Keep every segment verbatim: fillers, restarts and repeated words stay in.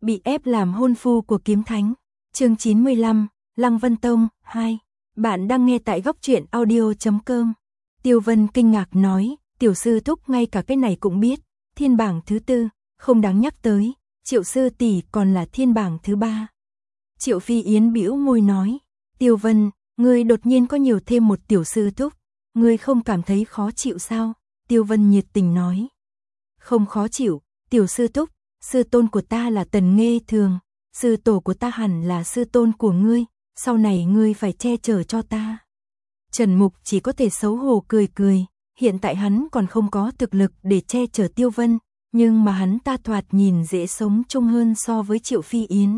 bị ép làm hôn phu của kiếm thánh. Chương chín mươi lăm, Lăng Vân Tông hai. Bạn đang nghe tại góc truyện audio chấm com. Tiêu Vân kinh ngạc nói, tiểu sư thúc ngay cả cái này cũng biết, thiên bảng thứ tư, không đáng nhắc tới, Triệu sư tỷ còn là thiên bảng thứ ba. Triệu Phi Yến bĩu môi nói, Tiêu Vân, ngươi đột nhiên có nhiều thêm một tiểu sư thúc, ngươi không cảm thấy khó chịu sao? Tiêu Vân nhiệt tình nói, không khó chịu, tiểu sư thúc, sư tôn của ta là Tần Nghê Thường, sư tổ của ta hẳn là sư tôn của ngươi, sau này ngươi phải che chở cho ta. Trần Mục chỉ có thể xấu hổ cười cười, hiện tại hắn còn không có thực lực để che chở Tiêu Vân, nhưng mà hắn ta thoạt nhìn dễ sống chung hơn so với Triệu Phi Yến.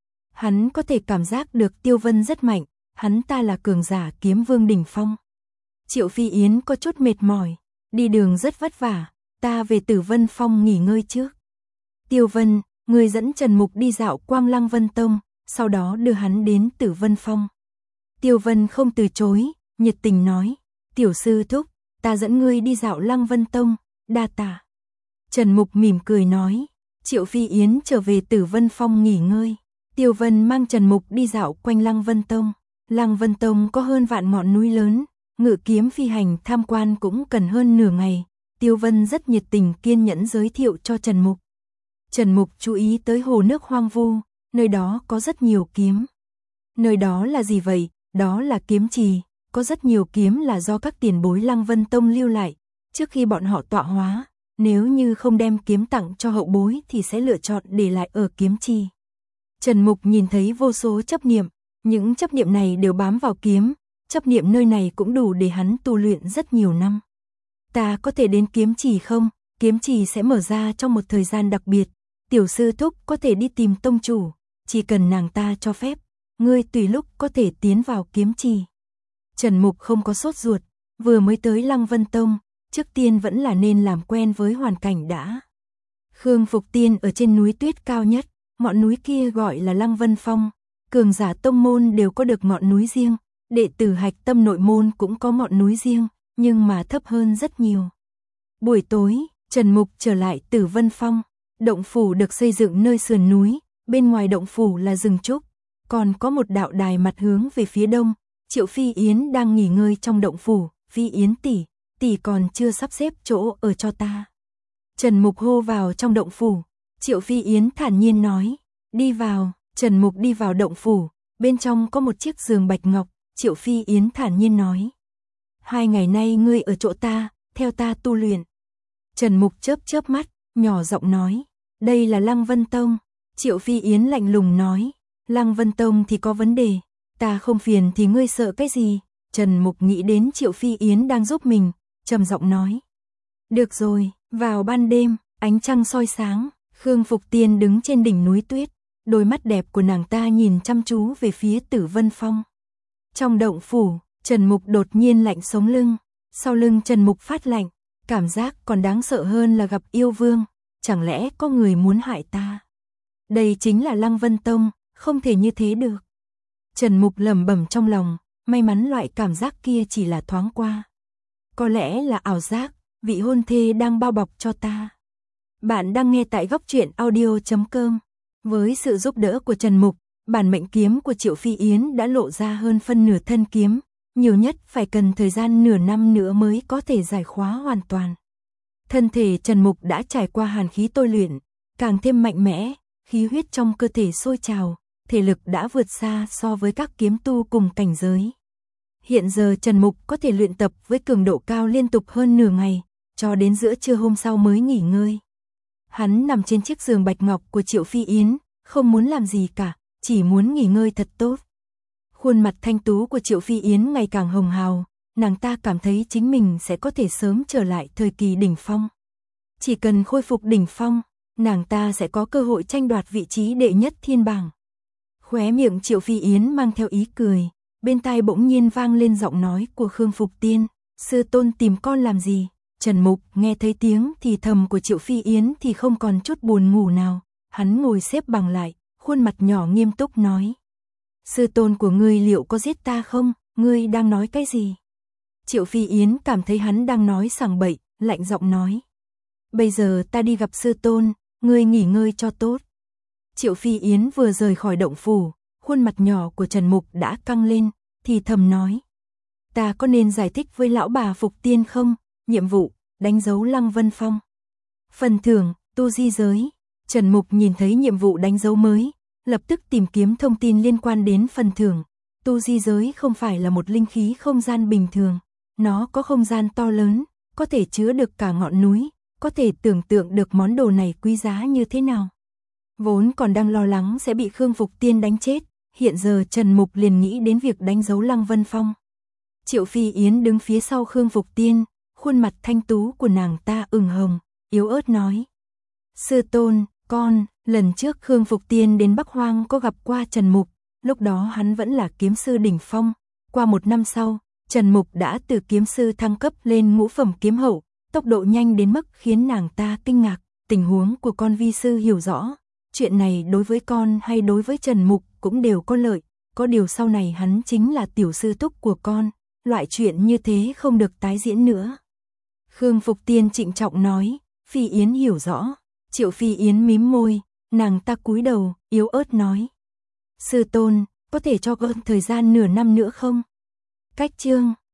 Hắn có thể cảm giác được Tiêu Vân rất mạnh, hắn ta là cường giả kiếm vương đỉnh phong. Triệu Phi Yến có chút mệt mỏi, đi đường rất vất vả, ta về Tử Vân Phong nghỉ ngơi trước. Tiêu Vân, người dẫn Trần Mục đi dạo Quang Lăng Vân Tông, sau đó đưa hắn đến Tử Vân Phong. Tiêu Vân không từ chối, nhiệt tình nói, tiểu sư thúc, ta dẫn ngươi đi dạo Lăng Vân Tông, đa tạ. Trần Mục mỉm cười nói, Triệu Phi Yến trở về Tử Vân Phong nghỉ ngơi. Tiêu Vân mang Trần Mục đi dạo quanh Lăng Vân Tông. Lăng Vân Tông có hơn vạn ngọn núi lớn, ngự kiếm phi hành tham quan cũng cần hơn nửa ngày. Tiêu Vân rất nhiệt tình kiên nhẫn giới thiệu cho Trần Mục. Trần Mục chú ý tới hồ nước hoang vu, nơi đó có rất nhiều kiếm. Nơi đó là gì vậy? Đó là kiếm trì, có rất nhiều kiếm là do các tiền bối Lăng Vân Tông lưu lại, trước khi bọn họ tọa hóa, nếu như không đem kiếm tặng cho hậu bối thì sẽ lựa chọn để lại ở kiếm trì. Trần Mục nhìn thấy vô số chấp niệm, những chấp niệm này đều bám vào kiếm, chấp niệm nơi này cũng đủ để hắn tu luyện rất nhiều năm. Ta có thể đến kiếm trì không? Kiếm trì sẽ mở ra trong một thời gian đặc biệt, tiểu sư thúc có thể đi tìm tông chủ, chỉ cần nàng ta cho phép, ngươi tùy lúc có thể tiến vào kiếm trì. Trần Mục không có sốt ruột, vừa mới tới Lăng Vân Tông, trước tiên vẫn là nên làm quen với hoàn cảnh đã. Khương Phục Tiên ở trên núi tuyết cao nhất, ngọn núi kia gọi là Lăng Vân Phong, cường giả tông môn đều có được ngọn núi riêng, đệ tử hạch tâm nội môn cũng có ngọn núi riêng, nhưng mà thấp hơn rất nhiều. Buổi tối, Trần Mục trở lại Tử Vân Phong, động phủ được xây dựng nơi sườn núi, bên ngoài động phủ là rừng trúc, còn có một đạo đài mặt hướng về phía đông. Triệu Phi Yến đang nghỉ ngơi trong động phủ, Phi Yến tỷ, tỷ còn chưa sắp xếp chỗ ở cho ta. Trần Mục hô vào trong động phủ, Triệu Phi Yến thản nhiên nói, đi vào. Trần Mục đi vào động phủ, bên trong có một chiếc giường bạch ngọc, Triệu Phi Yến thản nhiên nói, hai ngày nay ngươi ở chỗ ta, theo ta tu luyện. Trần Mục chớp chớp mắt, nhỏ giọng nói, đây là Lăng Vân Tông. Triệu Phi Yến lạnh lùng nói, Lăng Vân Tông thì có vấn đề, ta không phiền thì ngươi sợ cái gì? Trần Mục nghĩ đến Triệu Phi Yến đang giúp mình, trầm giọng nói, được rồi. Vào ban đêm, ánh trăng soi sáng, Khương Phục Tiên đứng trên đỉnh núi tuyết, đôi mắt đẹp của nàng ta nhìn chăm chú về phía Tử Vân Phong. Trong động phủ, Trần Mục đột nhiên lạnh sống lưng, sau lưng Trần Mục phát lạnh, cảm giác còn đáng sợ hơn là gặp yêu vương, chẳng lẽ có người muốn hại ta? Đây chính là Lăng Vân Tông, không thể như thế được. Trần Mục lẩm bẩm trong lòng, may mắn loại cảm giác kia chỉ là thoáng qua. Có lẽ là ảo giác, vị hôn thê đang bao bọc cho ta. Bạn đang nghe tại góc truyện audio chấm com. Với sự giúp đỡ của Trần Mục, bản mệnh kiếm của Triệu Phi Yến đã lộ ra hơn phân nửa thân kiếm, nhiều nhất phải cần thời gian nửa năm nữa mới có thể giải khóa hoàn toàn. Thân thể Trần Mục đã trải qua hàn khí tôi luyện, càng thêm mạnh mẽ, khí huyết trong cơ thể sôi trào, thể lực đã vượt xa so với các kiếm tu cùng cảnh giới. Hiện giờ Trần Mục có thể luyện tập với cường độ cao liên tục hơn nửa ngày, cho đến giữa trưa hôm sau mới nghỉ ngơi. Hắn nằm trên chiếc giường bạch ngọc của Triệu Phi Yến, không muốn làm gì cả, chỉ muốn nghỉ ngơi thật tốt. Khuôn mặt thanh tú của Triệu Phi Yến ngày càng hồng hào, nàng ta cảm thấy chính mình sẽ có thể sớm trở lại thời kỳ đỉnh phong. Chỉ cần khôi phục đỉnh phong, nàng ta sẽ có cơ hội tranh đoạt vị trí đệ nhất thiên bảng. Khóe miệng Triệu Phi Yến mang theo ý cười, bên tai bỗng nhiên vang lên giọng nói của Khương Phục Tiên, sư tôn tìm con làm gì? Trần Mục nghe thấy tiếng thì thầm của Triệu Phi Yến thì không còn chút buồn ngủ nào, hắn ngồi xếp bằng lại, khuôn mặt nhỏ nghiêm túc nói, sư tôn của ngươi liệu có giết ta không? Ngươi đang nói cái gì? Triệu Phi Yến cảm thấy hắn đang nói sảng bậy, lạnh giọng nói, bây giờ ta đi gặp sư tôn, ngươi nghỉ ngơi cho tốt. Triệu Phi Yến vừa rời khỏi động phủ, khuôn mặt nhỏ của Trần Mục đã căng lên, thì thầm nói. Ta có nên giải thích với lão bà Phục Tiên không? Nhiệm vụ, đánh dấu Lăng Vân Phong. Phần thưởng, tu di giới. Trần Mục nhìn thấy nhiệm vụ đánh dấu mới, lập tức tìm kiếm thông tin liên quan đến phần thưởng. Tu di giới không phải là một linh khí không gian bình thường, nó có không gian to lớn, có thể chứa được cả ngọn núi, có thể tưởng tượng được món đồ này quý giá như thế nào. Vốn còn đang lo lắng sẽ bị Khương Phục Tiên đánh chết, hiện giờ Trần Mục liền nghĩ đến việc đánh dấu Lăng Vân Phong. Triệu Phi Yến đứng phía sau Khương Phục Tiên, khuôn mặt thanh tú của nàng ta ửng hồng, yếu ớt nói. Sư tôn, con, lần trước Khương Phục Tiên đến Bắc Hoang có gặp qua Trần Mục, lúc đó hắn vẫn là kiếm sư đỉnh phong. Qua một năm sau, Trần Mục đã từ kiếm sư thăng cấp lên ngũ phẩm kiếm hậu, tốc độ nhanh đến mức khiến nàng ta kinh ngạc. Tình huống của con vi sư hiểu rõ, chuyện này đối với con hay đối với Trần Mục cũng đều có lợi, có điều sau này hắn chính là tiểu sư thúc của con, loại chuyện như thế không được tái diễn nữa. Khương Phục Tiên trịnh trọng nói. Phi Yến hiểu rõ. Triệu Phi Yến mím môi, nàng ta cúi đầu, yếu ớt nói. Sư tôn, có thể cho con thời gian nửa năm nữa không? Cách chương